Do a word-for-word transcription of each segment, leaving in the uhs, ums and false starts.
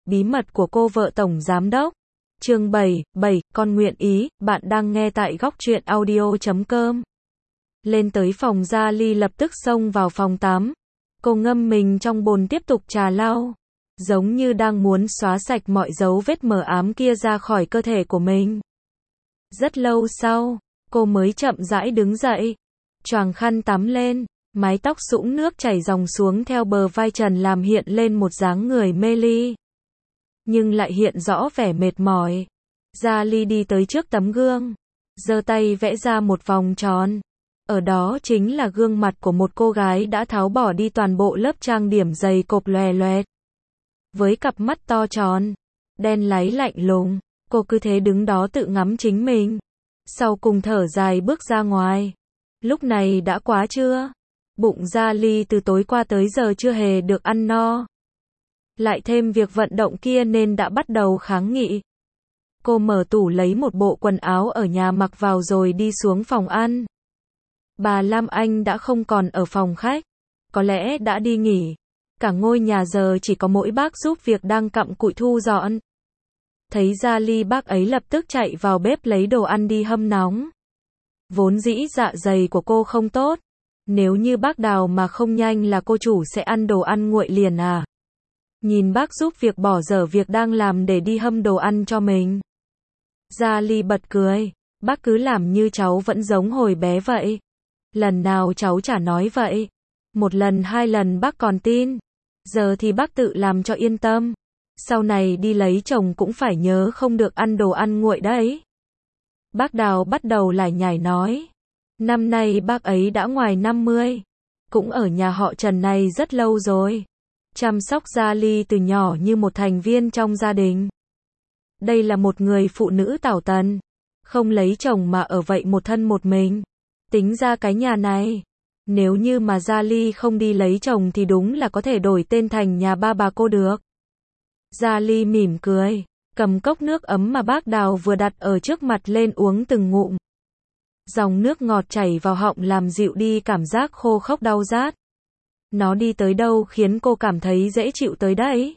bí mật của cô vợ tổng giám đốc. Chương bảy, bảy, con nguyện ý, bạn đang nghe tại góc truyện audio chấm com. Lên tới phòng, Gia Ly lập tức xông vào phòng tắm. Cô ngâm mình trong bồn tiếp tục trà lau, giống như đang muốn xóa sạch mọi dấu vết mờ ám kia ra khỏi cơ thể của mình. Rất lâu sau, cô mới chậm rãi đứng dậy, choàng khăn tắm lên, mái tóc sũng nước chảy ròng xuống theo bờ vai trần làm hiện lên một dáng người mê ly, nhưng lại hiện rõ vẻ mệt mỏi. Gia Ly đi tới trước tấm gương, giơ tay vẽ ra một vòng tròn. Ở đó chính là gương mặt của một cô gái đã tháo bỏ đi toàn bộ lớp trang điểm dày cộp lòe loẹt. Với cặp mắt to tròn, đen láy lạnh lùng, cô cứ thế đứng đó tự ngắm chính mình. Sau cùng thở dài bước ra ngoài. Lúc này đã quá trưa. Bụng Gia Ly từ tối qua tới giờ chưa hề được ăn no. Lại thêm việc vận động kia nên đã bắt đầu kháng nghị. Cô mở tủ lấy một bộ quần áo ở nhà mặc vào rồi đi xuống phòng ăn. Bà Lam Anh đã không còn ở phòng khách. Có lẽ đã đi nghỉ. Cả ngôi nhà giờ chỉ có mỗi bác giúp việc đang cặm cụi thu dọn. Thấy Gia Ly, bác ấy lập tức chạy vào bếp lấy đồ ăn đi hâm nóng. Vốn dĩ dạ dày của cô không tốt. Nếu như bác Đào mà không nhanh là cô chủ sẽ ăn đồ ăn nguội liền à. Nhìn bác giúp việc bỏ dở việc đang làm để đi hâm đồ ăn cho mình. Gia Ly bật cười. Bác cứ làm như cháu vẫn giống hồi bé vậy. Lần nào cháu chả nói vậy. Một lần hai lần bác còn tin. Giờ thì bác tự làm cho yên tâm. Sau này đi lấy chồng cũng phải nhớ không được ăn đồ ăn nguội đấy. Bác Đào bắt đầu lải nhải nói. Năm nay bác ấy đã ngoài năm mươi. Cũng ở nhà họ Trần này rất lâu rồi. Chăm sóc Gia Ly từ nhỏ như một thành viên trong gia đình. Đây là một người phụ nữ tảo tần. Không lấy chồng mà ở vậy một thân một mình. Tính ra cái nhà này, nếu như mà Gia Ly không đi lấy chồng thì đúng là có thể đổi tên thành nhà ba bà cô được. Gia Ly mỉm cười, cầm cốc nước ấm mà bác Đào vừa đặt ở trước mặt lên uống từng ngụm. Dòng nước ngọt chảy vào họng làm dịu đi cảm giác khô khốc đau rát. Nó đi tới đâu khiến cô cảm thấy dễ chịu tới đấy.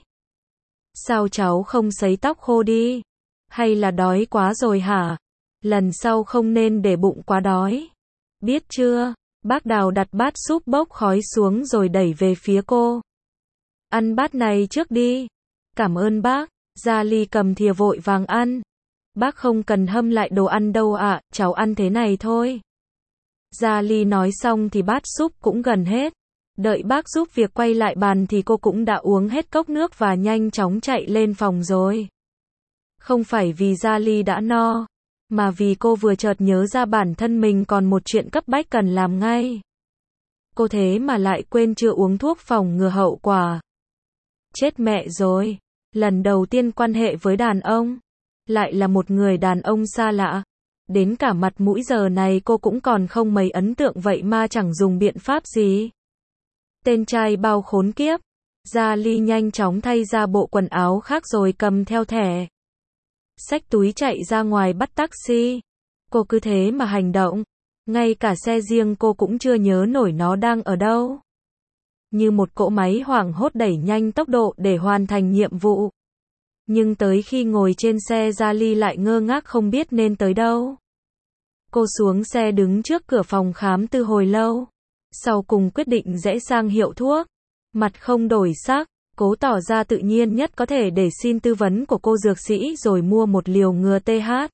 Sao cháu không sấy tóc khô đi? Hay là đói quá rồi hả? Lần sau không nên để bụng quá đói. Biết chưa? Bác Đào đặt bát súp bốc khói xuống rồi đẩy về phía cô. Ăn bát này trước đi. Cảm ơn bác. Gia Ly cầm thìa vội vàng ăn. Bác không cần hâm lại đồ ăn đâu ạ, à, cháu ăn thế này thôi. Gia Ly nói xong thì bát súp cũng gần hết. Đợi bác giúp việc quay lại bàn thì cô cũng đã uống hết cốc nước và nhanh chóng chạy lên phòng rồi. Không phải vì Gia Ly đã no, mà vì cô vừa chợt nhớ ra bản thân mình còn một chuyện cấp bách cần làm ngay. Cô thế mà lại quên chưa uống thuốc phòng ngừa hậu quả. Chết mẹ rồi, lần đầu tiên quan hệ với đàn ông, lại là một người đàn ông xa lạ. Đến cả mặt mũi giờ này cô cũng còn không mấy ấn tượng vậy mà chẳng dùng biện pháp gì. Tên trai bao khốn kiếp. Gia Ly nhanh chóng thay ra bộ quần áo khác rồi cầm theo thẻ. Xách túi chạy ra ngoài bắt taxi. Cô cứ thế mà hành động. Ngay cả xe riêng cô cũng chưa nhớ nổi nó đang ở đâu. Như một cỗ máy hoảng hốt đẩy nhanh tốc độ để hoàn thành nhiệm vụ. Nhưng tới khi ngồi trên xe, Gia Ly lại ngơ ngác không biết nên tới đâu. Cô xuống xe đứng trước cửa phòng khám từ hồi lâu. Sau cùng quyết định rẽ sang hiệu thuốc. Mặt không đổi sắc, cố tỏ ra tự nhiên nhất có thể để xin tư vấn của cô dược sĩ rồi mua một liều ngừa tê hát.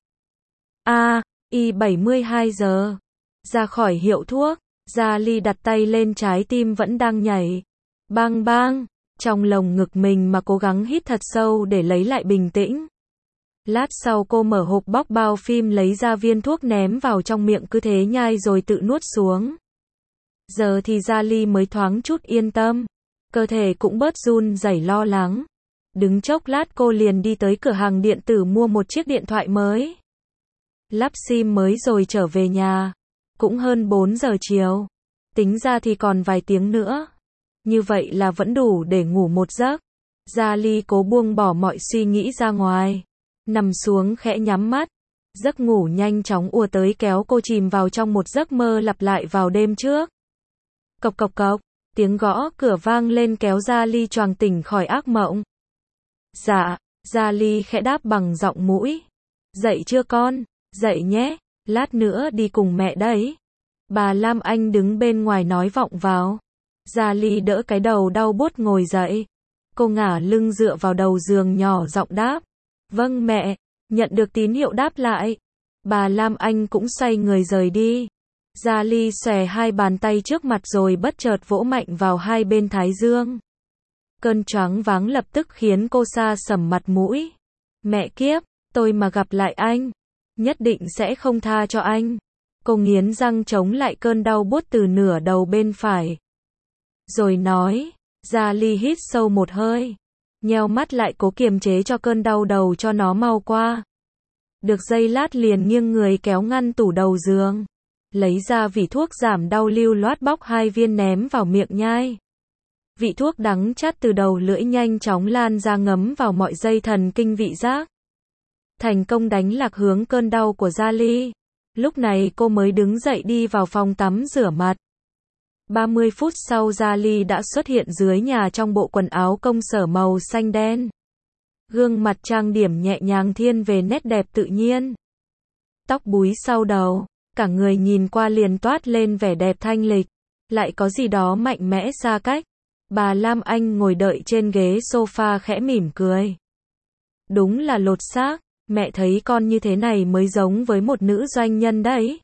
A, I bảy mươi hai giờ. Ra khỏi hiệu thuốc, Gia Ly đặt tay lên trái tim vẫn đang nhảy. Bang bang, trong lồng ngực mình mà cố gắng hít thật sâu để lấy lại bình tĩnh. Lát sau cô mở hộp bóc bao phim lấy ra viên thuốc ném vào trong miệng cứ thế nhai rồi tự nuốt xuống. Giờ thì Gia Ly mới thoáng chút yên tâm. Cơ thể cũng bớt run rẩy lo lắng. Đứng chốc lát cô liền đi tới cửa hàng điện tử mua một chiếc điện thoại mới. Lắp sim mới rồi trở về nhà. Cũng hơn bốn giờ chiều. Tính ra thì còn vài tiếng nữa. Như vậy là vẫn đủ để ngủ một giấc. Gia Ly cố buông bỏ mọi suy nghĩ ra ngoài. Nằm xuống khẽ nhắm mắt. Giấc ngủ nhanh chóng ùa tới kéo cô chìm vào trong một giấc mơ lặp lại vào đêm trước. Cộc cộc cộc. Tiếng gõ cửa vang lên kéo Gia Ly choàng tỉnh khỏi ác mộng. Dạ, Gia Ly khẽ đáp bằng giọng mũi. Dậy chưa con? Dậy nhé, lát nữa đi cùng mẹ đấy. Bà Lam Anh đứng bên ngoài nói vọng vào. Gia Ly đỡ cái đầu đau buốt ngồi dậy. Cô ngả lưng dựa vào đầu giường nhỏ giọng đáp. Vâng mẹ, nhận được tín hiệu đáp lại. Bà Lam Anh cũng xoay người rời đi. Gia Ly xòe hai bàn tay trước mặt rồi bất chợt vỗ mạnh vào hai bên thái dương. Cơn choáng váng lập tức khiến cô sa sầm mặt mũi. Mẹ kiếp, tôi mà gặp lại anh, nhất định sẽ không tha cho anh. Cô nghiến răng chống lại cơn đau buốt từ nửa đầu bên phải. Rồi nói, Gia Ly hít sâu một hơi, nheo mắt lại cố kiềm chế cho cơn đau đầu cho nó mau qua. Được giây lát liền nghiêng người kéo ngăn tủ đầu giường, lấy ra vỉ thuốc giảm đau lưu loát bóc hai viên ném vào miệng nhai. Vị thuốc đắng chát từ đầu lưỡi nhanh chóng lan ra ngấm vào mọi dây thần kinh vị giác. Thành công đánh lạc hướng cơn đau của Gia Ly. Lúc này cô mới đứng dậy đi vào phòng tắm rửa mặt. ba mươi phút sau Gia Ly đã xuất hiện dưới nhà trong bộ quần áo công sở màu xanh đen. Gương mặt trang điểm nhẹ nhàng thiên về nét đẹp tự nhiên. Tóc búi sau đầu, cả người nhìn qua liền toát lên vẻ đẹp thanh lịch. Lại có gì đó mạnh mẽ xa cách. Bà Lam Anh ngồi đợi trên ghế sofa khẽ mỉm cười. Đúng là lột xác, mẹ thấy con như thế này mới giống với một nữ doanh nhân đấy.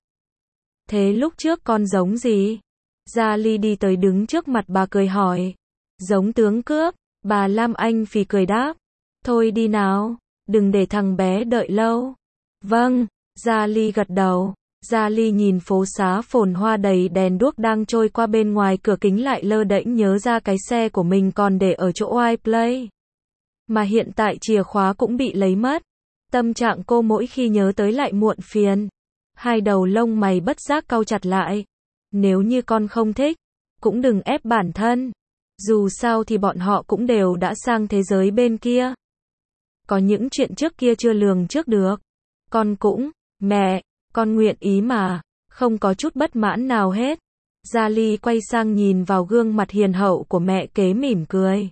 Thế lúc trước con giống gì? Gia Ly đi tới đứng trước mặt bà cười hỏi. Giống tướng cướp, bà Lam Anh phì cười đáp. Thôi đi nào, đừng để thằng bé đợi lâu. Vâng, Gia Ly gật đầu. Gia Ly nhìn phố xá phồn hoa đầy đèn đuốc đang trôi qua bên ngoài cửa kính lại lơ đễnh nhớ ra cái xe của mình còn để ở chỗ iPlay. Mà hiện tại chìa khóa cũng bị lấy mất. Tâm trạng cô mỗi khi nhớ tới lại muộn phiền. Hai đầu lông mày bất giác cau chặt lại. Nếu như con không thích, cũng đừng ép bản thân. Dù sao thì bọn họ cũng đều đã sang thế giới bên kia. Có những chuyện trước kia chưa lường trước được. Con cũng, mẹ, con nguyện ý mà, không có chút bất mãn nào hết. Gia Ly quay sang nhìn vào gương mặt hiền hậu của mẹ kế mỉm cười.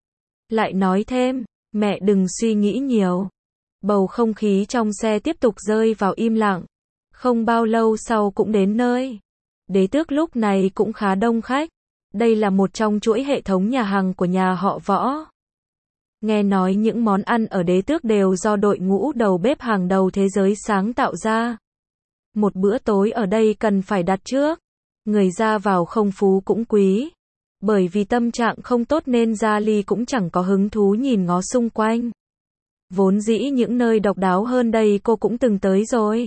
Lại nói thêm, mẹ đừng suy nghĩ nhiều. Bầu không khí trong xe tiếp tục rơi vào im lặng. Không bao lâu sau cũng đến nơi. Đế Tước lúc này cũng khá đông khách. Đây là một trong chuỗi hệ thống nhà hàng của nhà họ Võ. Nghe nói những món ăn ở Đế Tước đều do đội ngũ đầu bếp hàng đầu thế giới sáng tạo ra. Một bữa tối ở đây cần phải đặt trước. Người ra vào không phú cũng quý. Bởi vì tâm trạng không tốt nên Gia Ly cũng chẳng có hứng thú nhìn ngó xung quanh. Vốn dĩ những nơi độc đáo hơn đây cô cũng từng tới rồi.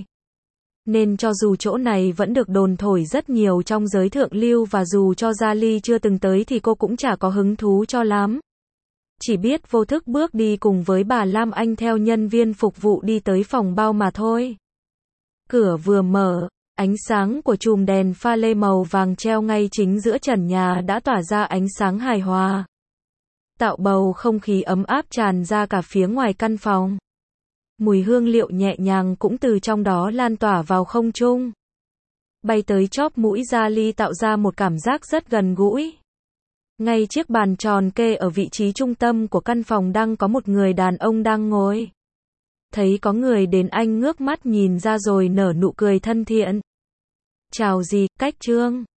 Nên cho dù chỗ này vẫn được đồn thổi rất nhiều trong giới thượng lưu và dù cho Gia Ly chưa từng tới thì cô cũng chả có hứng thú cho lắm. Chỉ biết vô thức bước đi cùng với bà Lam Anh theo nhân viên phục vụ đi tới phòng bao mà thôi. Cửa vừa mở, ánh sáng của chùm đèn pha lê màu vàng treo ngay chính giữa trần nhà đã tỏa ra ánh sáng hài hòa. Tạo bầu không khí ấm áp tràn ra cả phía ngoài căn phòng. Mùi hương liệu nhẹ nhàng cũng từ trong đó lan tỏa vào không trung. Bay tới chóp mũi Gia Ly tạo ra một cảm giác rất gần gũi. Ngay chiếc bàn tròn kê ở vị trí trung tâm của căn phòng đang có một người đàn ông đang ngồi. Thấy có người đến anh ngước mắt nhìn ra rồi nở nụ cười thân thiện. Chào gì, Cách Trương.